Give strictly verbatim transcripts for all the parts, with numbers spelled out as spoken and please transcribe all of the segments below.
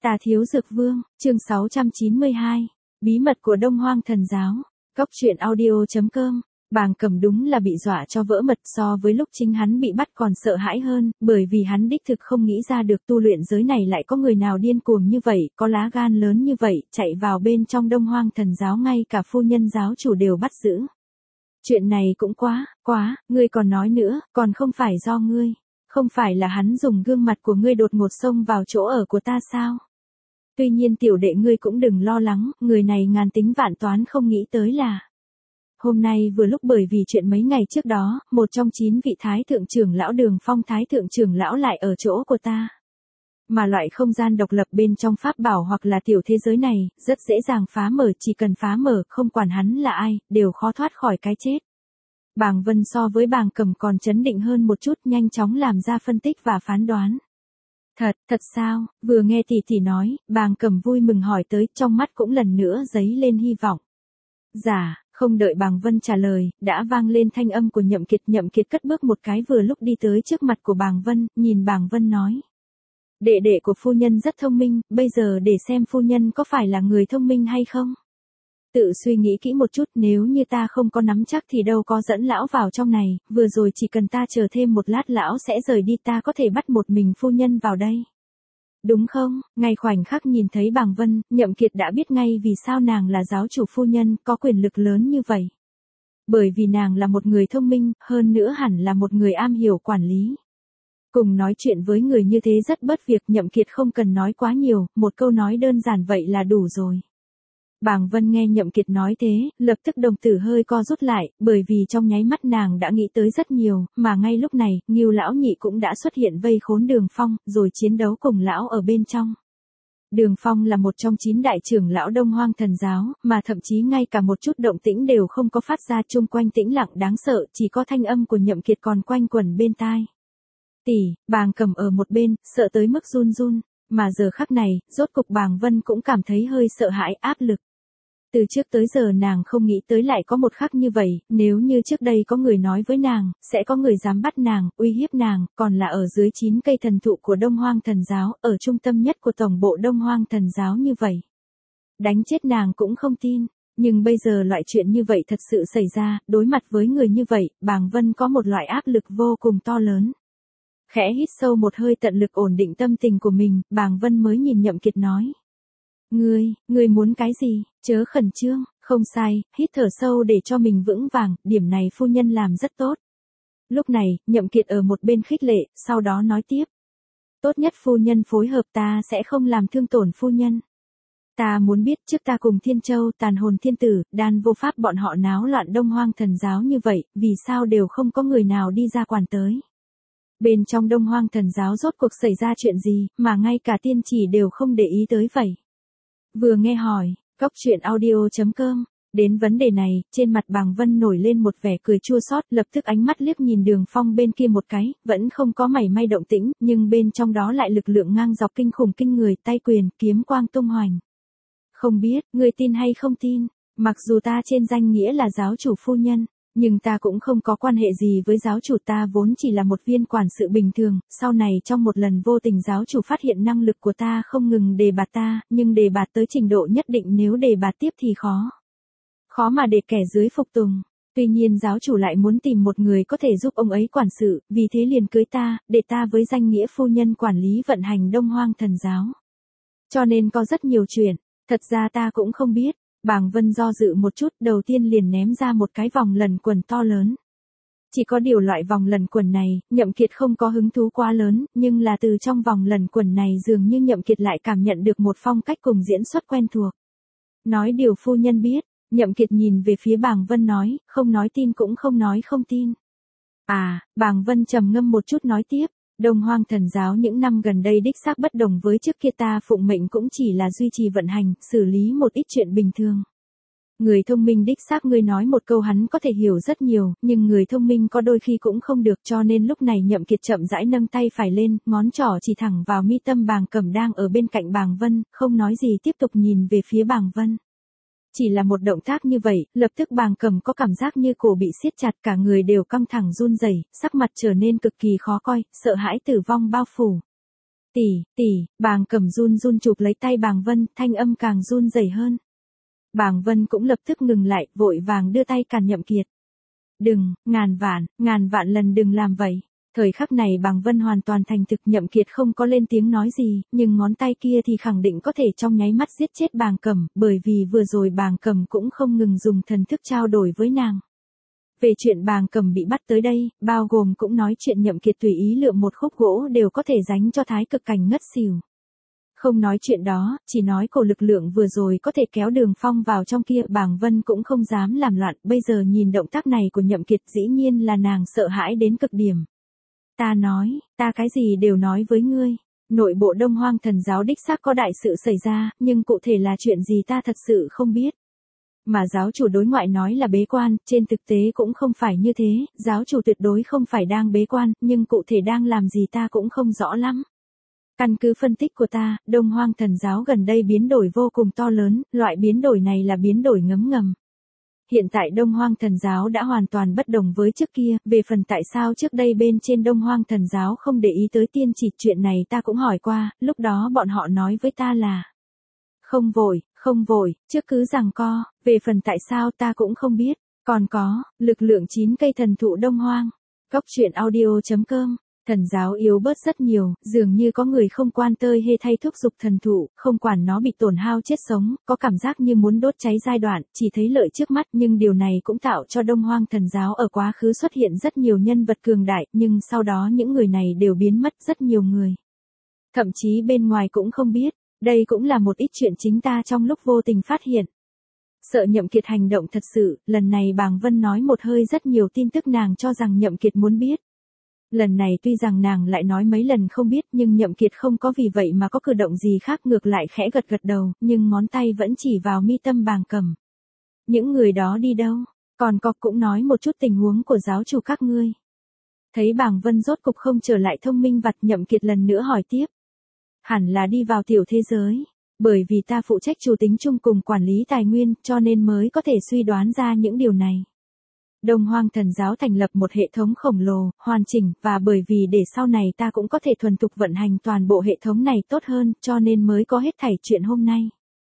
Tà Thiếu Dược Vương, chương sáu trăm chín mươi hai. Bí mật của Đông Hoang Thần Giáo. Cốc truyện audio chấm com. Bàng Cầm đúng là bị dọa cho vỡ mật, so với lúc chính hắn bị bắt còn sợ hãi hơn, bởi vì hắn đích thực không nghĩ ra được tu luyện giới này lại có người nào điên cuồng như vậy, có lá gan lớn như vậy, chạy vào bên trong Đông Hoang Thần Giáo, ngay cả phu nhân giáo chủ đều bắt giữ. Chuyện này cũng quá, quá, ngươi còn nói nữa, còn không phải do ngươi. Không phải là hắn dùng gương mặt của ngươi đột ngột xông vào chỗ ở của ta sao? Tuy nhiên tiểu đệ ngươi cũng đừng lo lắng, người này ngàn tính vạn toán không nghĩ tới là. Hôm nay vừa lúc bởi vì chuyện mấy ngày trước đó, một trong chín vị thái thượng trưởng lão Đường Phong thái thượng trưởng lão lại ở chỗ của ta. Mà loại không gian độc lập bên trong pháp bảo hoặc là tiểu thế giới này, rất dễ dàng phá mở, chỉ cần phá mở, không quản hắn là ai, đều khó thoát khỏi cái chết. Bàng Vân so với Bàng Cầm còn chấn định hơn một chút, nhanh chóng làm ra phân tích và phán đoán. Thật, thật sao? Vừa nghe tỷ tỷ nói, Bàng Cầm vui mừng hỏi tới, trong mắt cũng lần nữa dấy lên hy vọng. Dạ, không đợi Bàng Vân trả lời, đã vang lên thanh âm của Nhậm Kiệt. Nhậm Kiệt cất bước một cái vừa lúc đi tới trước mặt của Bàng Vân, nhìn Bàng Vân nói. Đệ đệ của phu nhân rất thông minh, bây giờ để xem phu nhân có phải là người thông minh hay không. Tự suy nghĩ kỹ một chút, nếu như ta không có nắm chắc thì đâu có dẫn lão vào trong này, vừa rồi chỉ cần ta chờ thêm một lát lão sẽ rời đi, ta có thể bắt một mình phu nhân vào đây. Đúng không? Ngay khoảnh khắc nhìn thấy Bàng Vân, Nhậm Kiệt đã biết ngay vì sao nàng là giáo chủ phu nhân, có quyền lực lớn như vậy. Bởi vì nàng là một người thông minh, hơn nữa hẳn là một người am hiểu quản lý. Cùng nói chuyện với người như thế rất bất việc, Nhậm Kiệt không cần nói quá nhiều, một câu nói đơn giản vậy là đủ rồi. Bàng Vân nghe Nhậm Kiệt nói thế, lập tức đồng tử hơi co rút lại, bởi vì trong nháy mắt nàng đã nghĩ tới rất nhiều, mà ngay lúc này, Ngưu lão nhị cũng đã xuất hiện vây khốn Đường Phong, rồi chiến đấu cùng lão ở bên trong. Đường Phong là một trong chín đại trưởng lão Đông Hoang Thần Giáo, mà thậm chí ngay cả một chút động tĩnh đều không có phát ra, chung quanh tĩnh lặng đáng sợ, chỉ có thanh âm của Nhậm Kiệt còn quanh quẩn bên tai. Tỷ, Bàng Cầm ở một bên, sợ tới mức run run, mà giờ khắc này, rốt cục Bàng Vân cũng cảm thấy hơi sợ hãi, áp lực. Từ trước tới giờ nàng không nghĩ tới lại có một khắc như vậy, nếu như trước đây có người nói với nàng, sẽ có người dám bắt nàng, uy hiếp nàng, còn là ở dưới chín cây thần thụ của Đông Hoang Thần Giáo, ở trung tâm nhất của tổng bộ Đông Hoang Thần Giáo như vậy. Đánh chết nàng cũng không tin, nhưng bây giờ loại chuyện như vậy thật sự xảy ra, đối mặt với người như vậy, Bàng Vân có một loại áp lực vô cùng to lớn. Khẽ hít sâu một hơi, tận lực ổn định tâm tình của mình, Bàng Vân mới nhìn Nhậm Kiệt nói. Ngươi, ngươi muốn cái gì, chớ khẩn trương, không sai, hít thở sâu để cho mình vững vàng, điểm này phu nhân làm rất tốt. Lúc này, Nhậm Kiệt ở một bên khích lệ, sau đó nói tiếp. Tốt nhất phu nhân phối hợp, ta sẽ không làm thương tổn phu nhân. Ta muốn biết trước ta cùng Thiên Châu, Tàn Hồn Thiên Tử, Đan Vô Pháp bọn họ náo loạn Đông Hoang Thần Giáo như vậy, vì sao đều không có người nào đi ra quản tới. Bên trong Đông Hoang Thần Giáo rốt cuộc xảy ra chuyện gì, mà ngay cả tiên chỉ đều không để ý tới vậy. Vừa nghe hỏi, cốc truyện audio chấm com, đến vấn đề này, trên mặt Bàng Vân nổi lên một vẻ cười chua xót, lập tức ánh mắt liếc nhìn Đường Phong bên kia một cái, vẫn không có mảy may động tĩnh, nhưng bên trong đó lại lực lượng ngang dọc kinh khủng kinh người, tay quyền, kiếm quang tung hoành. Không biết, ngươi tin hay không tin, mặc dù ta trên danh nghĩa là giáo chủ phu nhân, nhưng ta cũng không có quan hệ gì với giáo chủ, ta vốn chỉ là một viên quản sự bình thường, sau này trong một lần vô tình giáo chủ phát hiện năng lực của ta không ngừng đề bạt ta, nhưng đề bạt tới trình độ nhất định, nếu đề bạt tiếp thì khó. Khó mà để kẻ dưới phục tùng. Tuy nhiên giáo chủ lại muốn tìm một người có thể giúp ông ấy quản sự, vì thế liền cưới ta, để ta với danh nghĩa phu nhân quản lý vận hành Đông Hoang Thần Giáo. Cho nên có rất nhiều chuyện, thật ra ta cũng không biết. Bàng Vân do dự một chút, đầu tiên liền ném ra một cái vòng lần quần to lớn. Chỉ có điều loại vòng lần quần này, Nhậm Kiệt không có hứng thú quá lớn, nhưng là từ trong vòng lần quần này dường như Nhậm Kiệt lại cảm nhận được một phong cách cùng diễn xuất quen thuộc. Nói điều phu nhân biết, Nhậm Kiệt nhìn về phía Bàng Vân nói, không nói tin cũng không nói không tin. À, Bàng Vân trầm ngâm một chút nói tiếp. Đông Hoang Thần Giáo những năm gần đây đích xác bất đồng với trước kia, ta phụng mệnh cũng chỉ là duy trì vận hành, xử lý một ít chuyện bình thường. Người thông minh đích xác, ngươi nói một câu hắn có thể hiểu rất nhiều, nhưng người thông minh có đôi khi cũng không được, cho nên lúc này Nhậm Kiệt chậm rãi nâng tay phải lên, ngón trỏ chỉ thẳng vào mi tâm Bàng Cầm đang ở bên cạnh Bàng Vân, không nói gì tiếp tục nhìn về phía Bàng Vân. Chỉ là một động tác như vậy, lập tức Bàng Cầm có cảm giác như cổ bị siết chặt, cả người đều căng thẳng run rẩy, sắc mặt trở nên cực kỳ khó coi, sợ hãi tử vong bao phủ. Tỷ, tỷ, Bàng Cẩm run run chụp lấy tay Bàng Vân, thanh âm càng run rẩy hơn. Bàng Vân cũng lập tức ngừng lại, vội vàng đưa tay cản Nhậm Kiệt. Đừng, ngàn vạn, ngàn vạn lần đừng làm vậy. Thời khắc này Bàng Vân hoàn toàn thành thực, Nhậm Kiệt không có lên tiếng nói gì, nhưng ngón tay kia thì khẳng định có thể trong nháy mắt giết chết Bàng Cẩm, bởi vì vừa rồi Bàng Cẩm cũng không ngừng dùng thần thức trao đổi với nàng. Về chuyện Bàng Cẩm bị bắt tới đây, bao gồm cũng nói chuyện Nhậm Kiệt tùy ý lựa một khúc gỗ đều có thể dánh cho thái cực cảnh ngất xỉu. Không nói chuyện đó, chỉ nói cổ lực lượng vừa rồi có thể kéo Đường Phong vào trong kia, Bàng Vân cũng không dám làm loạn, bây giờ nhìn động tác này của Nhậm Kiệt dĩ nhiên là nàng sợ hãi đến cực điểm. Ta nói, ta cái gì đều nói với ngươi. Nội bộ Đông Hoang Thần giáo đích xác có đại sự xảy ra, nhưng cụ thể là chuyện gì ta thật sự không biết. Mà giáo chủ đối ngoại nói là bế quan, trên thực tế cũng không phải như thế, giáo chủ tuyệt đối không phải đang bế quan, nhưng cụ thể đang làm gì ta cũng không rõ lắm. Căn cứ phân tích của ta, Đông Hoang Thần giáo gần đây biến đổi vô cùng to lớn, loại biến đổi này là biến đổi ngấm ngầm. Hiện tại Đông Hoang Thần giáo đã hoàn toàn bất đồng với trước kia, về phần tại sao trước đây bên trên Đông Hoang Thần giáo không để ý tới tiên chỉ, chuyện này ta cũng hỏi qua, lúc đó bọn họ nói với ta là không vội, không vội, trước cứ giằng co, về phần tại sao ta cũng không biết. Còn có, lực lượng chín cây thần thụ Đông Hoang. Cóc truyện audio chấm com. Thần giáo yếu bớt rất nhiều, dường như có người không quan tơi hê thay thúc giục thần thụ, không quản nó bị tổn hao chết sống, có cảm giác như muốn đốt cháy giai đoạn, chỉ thấy lợi trước mắt, nhưng điều này cũng tạo cho Đông Hoang Thần giáo ở quá khứ xuất hiện rất nhiều nhân vật cường đại, nhưng sau đó những người này đều biến mất rất nhiều người. Thậm chí bên ngoài cũng không biết, đây cũng là một ít chuyện chính ta trong lúc vô tình phát hiện. Sợ Nhậm Kiệt hành động thật sự, lần này Bàng Vân nói một hơi rất nhiều tin tức nàng cho rằng Nhậm Kiệt muốn biết. Lần này tuy rằng nàng lại nói mấy lần không biết, nhưng Nhậm Kiệt không có vì vậy mà có cử động gì khác, ngược lại khẽ gật gật đầu, nhưng ngón tay vẫn chỉ vào mi tâm Bàng Cẩm. Những người đó đi đâu? Còn có cũng nói một chút tình huống của giáo chủ các ngươi. Thấy Bàng Vân rốt cục không trở lại thông minh vặt, Nhậm Kiệt lần nữa hỏi tiếp. Hẳn là đi vào tiểu thế giới, bởi vì ta phụ trách chủ tính chung cùng quản lý tài nguyên, cho nên mới có thể suy đoán ra những điều này. Đông Hoang Thần giáo thành lập một hệ thống khổng lồ, hoàn chỉnh, và bởi vì để sau này ta cũng có thể thuần thục vận hành toàn bộ hệ thống này tốt hơn, cho nên mới có hết thảy chuyện hôm nay.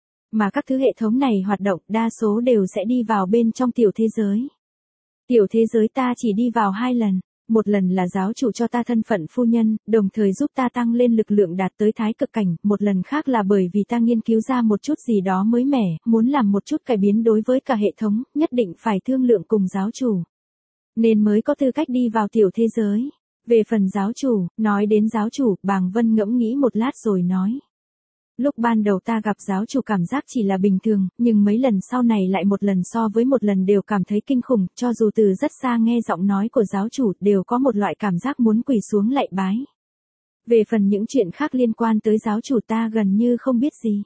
Mà các thứ hệ thống này hoạt động, đa số đều sẽ đi vào bên trong tiểu thế giới. Tiểu thế giới ta chỉ đi vào hai lần. Một lần là giáo chủ cho ta thân phận phu nhân, đồng thời giúp ta tăng lên lực lượng đạt tới thái cực cảnh, một lần khác là bởi vì ta nghiên cứu ra một chút gì đó mới mẻ, muốn làm một chút cải biến đối với cả hệ thống, nhất định phải thương lượng cùng giáo chủ. Nên mới có tư cách đi vào tiểu thế giới. Về phần giáo chủ, nói đến giáo chủ, Bàng Vân ngẫm nghĩ một lát rồi nói. Lúc ban đầu ta gặp giáo chủ cảm giác chỉ là bình thường, nhưng mấy lần sau này lại một lần so với một lần đều cảm thấy kinh khủng, cho dù từ rất xa nghe giọng nói của giáo chủ đều có một loại cảm giác muốn quỳ xuống lạy bái. Về phần những chuyện khác liên quan tới giáo chủ ta gần như không biết gì.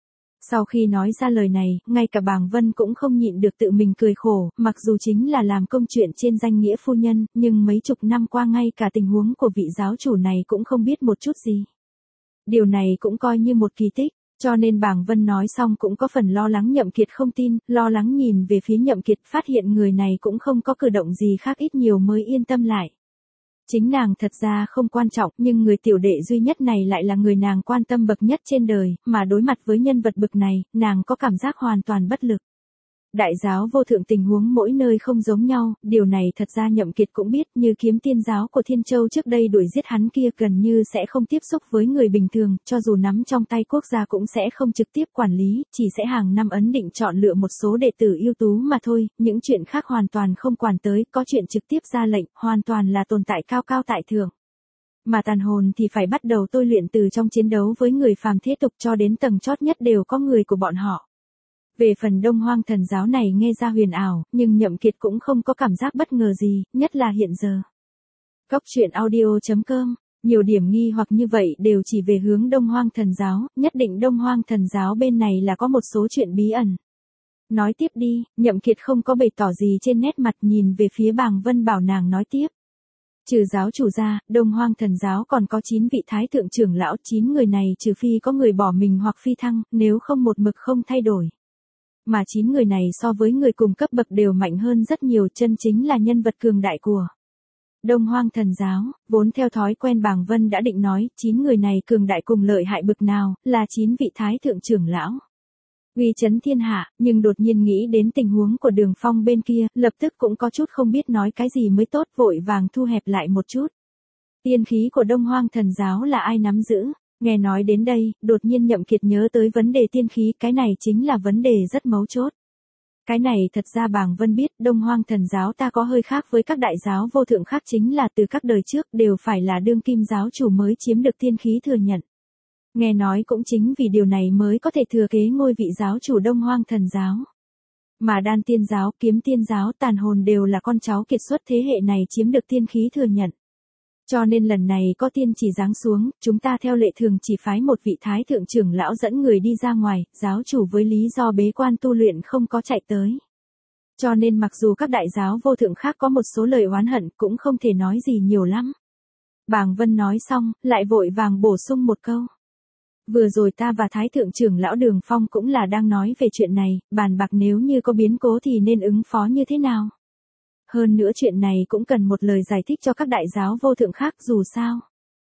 Sau khi nói ra lời này, ngay cả Bàng Vân cũng không nhịn được tự mình cười khổ, mặc dù chính là làm công chuyện trên danh nghĩa phu nhân, nhưng mấy chục năm qua ngay cả tình huống của vị giáo chủ này cũng không biết một chút gì. Điều này cũng coi như một kỳ tích, cho nên Bàng Vân nói xong cũng có phần lo lắng Nhậm Kiệt không tin, lo lắng nhìn về phía Nhậm Kiệt phát hiện người này cũng không có cử động gì khác ít nhiều mới yên tâm lại. Chính nàng thật ra không quan trọng, nhưng người tiểu đệ duy nhất này lại là người nàng quan tâm bậc nhất trên đời, mà đối mặt với nhân vật bậc này, nàng có cảm giác hoàn toàn bất lực. Đại giáo vô thượng tình huống mỗi nơi không giống nhau, điều này thật ra Nhậm Kiệt cũng biết, như Kiếm Tiên giáo của Thiên Châu trước đây đuổi giết hắn kia gần như sẽ không tiếp xúc với người bình thường, cho dù nắm trong tay quốc gia cũng sẽ không trực tiếp quản lý, chỉ sẽ hàng năm ấn định chọn lựa một số đệ tử ưu tú mà thôi, những chuyện khác hoàn toàn không quản tới, có chuyện trực tiếp ra lệnh, hoàn toàn là tồn tại cao cao tại thượng. Mà tàn hồn thì phải bắt đầu tôi luyện từ trong chiến đấu với người phàm thế tục cho đến tầng chót nhất đều có người của bọn họ. Về phần Đông Hoang Thần giáo này nghe ra huyền ảo, nhưng Nhậm Kiệt cũng không có cảm giác bất ngờ gì, nhất là hiện giờ. Cóc truyện audio chấm com, nhiều điểm nghi hoặc như vậy đều chỉ về hướng Đông Hoang Thần giáo, nhất định Đông Hoang Thần giáo bên này là có một số chuyện bí ẩn. Nói tiếp đi, Nhậm Kiệt không có bày tỏ gì trên nét mặt, nhìn về phía Bàng Vân bảo nàng nói tiếp. Trừ giáo chủ ra, Đông Hoang Thần giáo còn có chín vị thái thượng trưởng lão, chín người này trừ phi có người bỏ mình hoặc phi thăng, nếu không một mực không thay đổi. Mà chín người này so với người cùng cấp bậc đều mạnh hơn rất nhiều, chân chính là nhân vật cường đại của Đông Hoang Thần Giáo, vốn theo thói quen Bàng Vân đã định nói, chín người này cường đại cùng lợi hại bực nào, là chín vị thái thượng trưởng lão. Uy chấn thiên hạ, nhưng đột nhiên nghĩ đến tình huống của Đường Phong bên kia, lập tức cũng có chút không biết nói cái gì mới tốt, vội vàng thu hẹp lại một chút. Tiên khí của Đông Hoang Thần Giáo là ai nắm giữ? Nghe nói đến đây, đột nhiên Nhậm Kiệt nhớ tới vấn đề tiên khí, cái này chính là vấn đề rất mấu chốt. Cái này thật ra Bàng Vân biết, Đông Hoang Thần Giáo ta có hơi khác với các đại giáo vô thượng khác, chính là từ các đời trước đều phải là đương kim giáo chủ mới chiếm được tiên khí thừa nhận. Nghe nói cũng chính vì điều này mới có thể thừa kế ngôi vị giáo chủ Đông Hoang Thần Giáo. Mà Đan Tiên Giáo, Kiếm Tiên Giáo, Tàn Hồn đều là con cháu kiệt xuất thế hệ này chiếm được tiên khí thừa nhận. Cho nên lần này có tiên chỉ giáng xuống, chúng ta theo lệ thường chỉ phái một vị thái thượng trưởng lão dẫn người đi ra ngoài, giáo chủ với lý do bế quan tu luyện không có chạy tới. Cho nên mặc dù các đại giáo vô thượng khác có một số lời oán hận cũng không thể nói gì nhiều lắm. Bàng Vân nói xong, lại vội vàng bổ sung một câu. Vừa rồi ta và thái thượng trưởng lão Đường Phong cũng là đang nói về chuyện này, bàn bạc nếu như có biến cố thì nên ứng phó như thế nào. Hơn nữa chuyện này cũng cần một lời giải thích cho các đại giáo vô thượng khác, dù sao.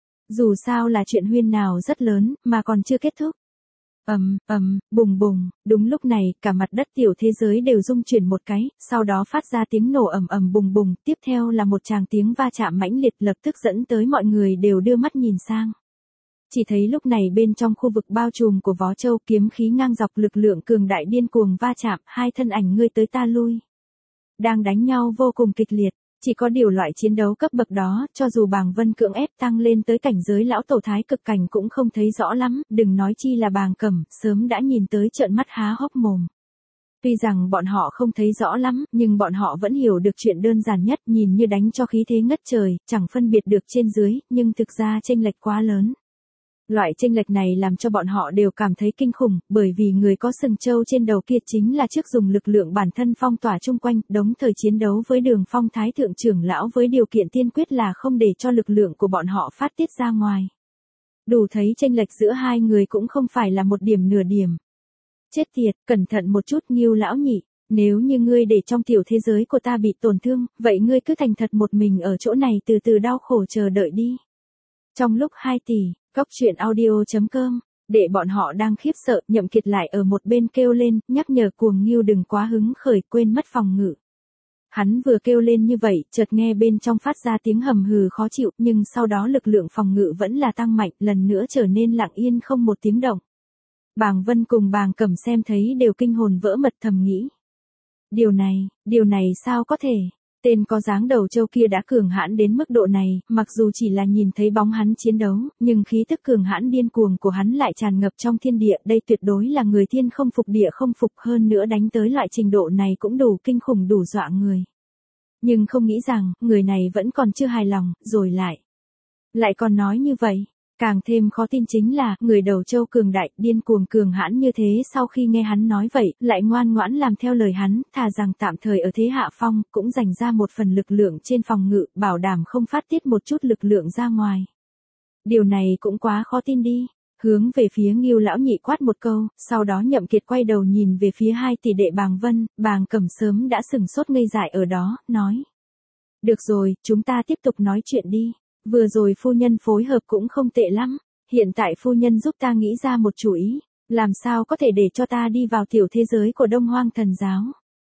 Dù sao là chuyện huyên nào rất lớn, mà còn chưa kết thúc. Ầm, ầm, bùng bùng, đúng lúc này, cả mặt đất tiểu thế giới đều rung chuyển một cái, sau đó phát ra tiếng nổ ầm ầm bùng bùng, tiếp theo là một tràng tiếng va chạm mãnh liệt lập tức dẫn tới mọi người đều đưa mắt nhìn sang. Chỉ thấy lúc này bên trong khu vực bao trùm của Võ Châu, kiếm khí ngang dọc, lực lượng cường đại điên cuồng va chạm, hai thân ảnh ngươi tới ta lui. Đang đánh nhau vô cùng kịch liệt, chỉ có điều loại chiến đấu cấp bậc đó, cho dù Bàng Vân cưỡng ép tăng lên tới cảnh giới lão tổ thái cực cảnh cũng không thấy rõ lắm, đừng nói chi là Bàng Cẩm, sớm đã nhìn tới trợn mắt há hốc mồm. Tuy rằng bọn họ không thấy rõ lắm, nhưng bọn họ vẫn hiểu được chuyện đơn giản nhất, nhìn như đánh cho khí thế ngất trời, chẳng phân biệt được trên dưới, nhưng thực ra chênh lệch quá lớn. Loại chênh lệch này làm cho bọn họ đều cảm thấy kinh khủng, bởi vì người có sừng trâu trên đầu kia chính là trước dùng lực lượng bản thân phong tỏa chung quanh, đống thời chiến đấu với Đường Phong thái thượng trưởng lão với điều kiện tiên quyết là không để cho lực lượng của bọn họ phát tiết ra ngoài. Đủ thấy chênh lệch giữa hai người cũng không phải là một điểm nửa điểm. Chết tiệt, cẩn thận một chút Ngưu lão nhị, nếu như ngươi để trong tiểu thế giới của ta bị tổn thương, vậy ngươi cứ thành thật một mình ở chỗ này từ từ đau khổ chờ đợi đi. Trong lúc hai tỷ, Cóc truyện audio chấm com, để bọn họ đang khiếp sợ, Nhậm Kiệt lại ở một bên kêu lên, nhắc nhở Cuồng Ngưu đừng quá hứng khởi, quên mất phòng ngự. Hắn vừa kêu lên như vậy, chợt nghe bên trong phát ra tiếng hầm hừ khó chịu, nhưng sau đó lực lượng phòng ngự vẫn là tăng mạnh, lần nữa trở nên lặng yên không một tiếng động. Bàng Vân cùng Bàng Cẩm xem thấy đều kinh hồn vỡ mật, thầm nghĩ. Điều này, điều này sao có thể? Tên có dáng đầu trâu kia đã cường hãn đến mức độ này, mặc dù chỉ là nhìn thấy bóng hắn chiến đấu, nhưng khí tức cường hãn điên cuồng của hắn lại tràn ngập trong thiên địa, đây tuyệt đối là người thiên không phục địa không phục, hơn nữa đánh tới loại trình độ này cũng đủ kinh khủng đủ dọa người. Nhưng không nghĩ rằng, người này vẫn còn chưa hài lòng, rồi lại. Lại còn nói như vậy. Càng thêm khó tin chính là, người đầu trâu cường đại, điên cuồng cường hãn như thế sau khi nghe hắn nói vậy, lại ngoan ngoãn làm theo lời hắn, thà rằng tạm thời ở thế hạ phong, cũng dành ra một phần lực lượng trên phòng ngự, bảo đảm không phát tiết một chút lực lượng ra ngoài. Điều này cũng quá khó tin đi. Hướng về phía Ngưu lão nhị quát một câu, sau đó Nhậm Kiệt quay đầu nhìn về phía hai tỷ đệ Bàng Vân, Bàng Cẩm sớm đã sừng sốt ngây dại ở đó, nói. Được rồi, chúng ta tiếp tục nói chuyện đi. Vừa rồi phu nhân phối hợp cũng không tệ lắm, hiện tại phu nhân giúp ta nghĩ ra một chủ ý, làm sao có thể để cho ta đi vào tiểu thế giới của Đông Hoang Thần Giáo.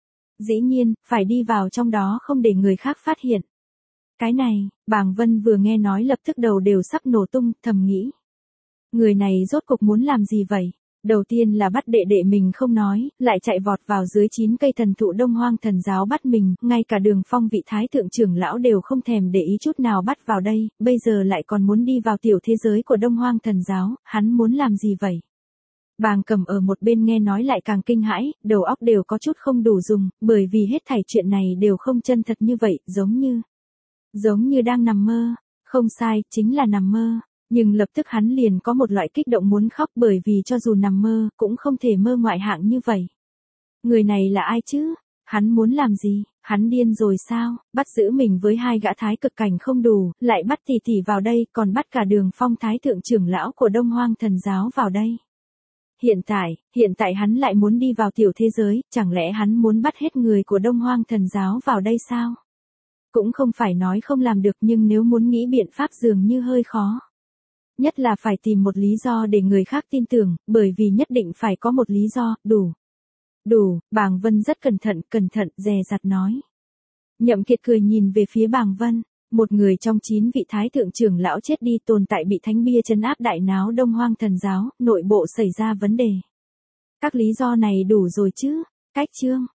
Dĩ nhiên, phải đi vào trong đó không để người khác phát hiện. Cái này, Bàng Vân vừa nghe nói lập tức đầu đều sắp nổ tung, thầm nghĩ. Người này rốt cục muốn làm gì vậy? Đầu tiên là bắt đệ đệ mình không nói, lại chạy vọt vào dưới chín cây thần thụ Đông Hoang Thần Giáo bắt mình, ngay cả Đường Phong vị thái thượng trưởng lão đều không thèm để ý chút nào bắt vào đây, bây giờ lại còn muốn đi vào tiểu thế giới của Đông Hoang Thần Giáo, hắn muốn làm gì vậy? Bàng Cẩm ở một bên nghe nói lại càng kinh hãi, đầu óc đều có chút không đủ dùng, bởi vì hết thảy chuyện này đều không chân thật như vậy, giống như, giống như đang nằm mơ, không sai, chính là nằm mơ. Nhưng lập tức hắn liền có một loại kích động muốn khóc, bởi vì cho dù nằm mơ, cũng không thể mơ ngoại hạng như vậy. Người này là ai chứ? Hắn muốn làm gì? Hắn điên rồi sao? Bắt giữ mình với hai gã thái cực cảnh không đủ, lại bắt tỷ tỷ vào đây, còn bắt cả Đường Phong thái thượng trưởng lão của Đông Hoang Thần Giáo vào đây. Hiện tại, hiện tại hắn lại muốn đi vào tiểu thế giới, chẳng lẽ hắn muốn bắt hết người của Đông Hoang Thần Giáo vào đây sao? Cũng không phải nói không làm được nhưng nếu muốn nghĩ biện pháp dường như hơi khó. Nhất là phải tìm một lý do để người khác tin tưởng, bởi vì nhất định phải có một lý do, đủ. Đủ, Bàng Vân rất cẩn thận, cẩn thận, dè dặt nói. Nhậm Kiệt cười nhìn về phía Bàng Vân, một người trong chín vị thái thượng trưởng lão chết đi tồn tại bị thánh bia trấn áp đại náo Đông Hoang Thần giáo, nội bộ xảy ra vấn đề. Các lý do này đủ rồi chứ, cách chương.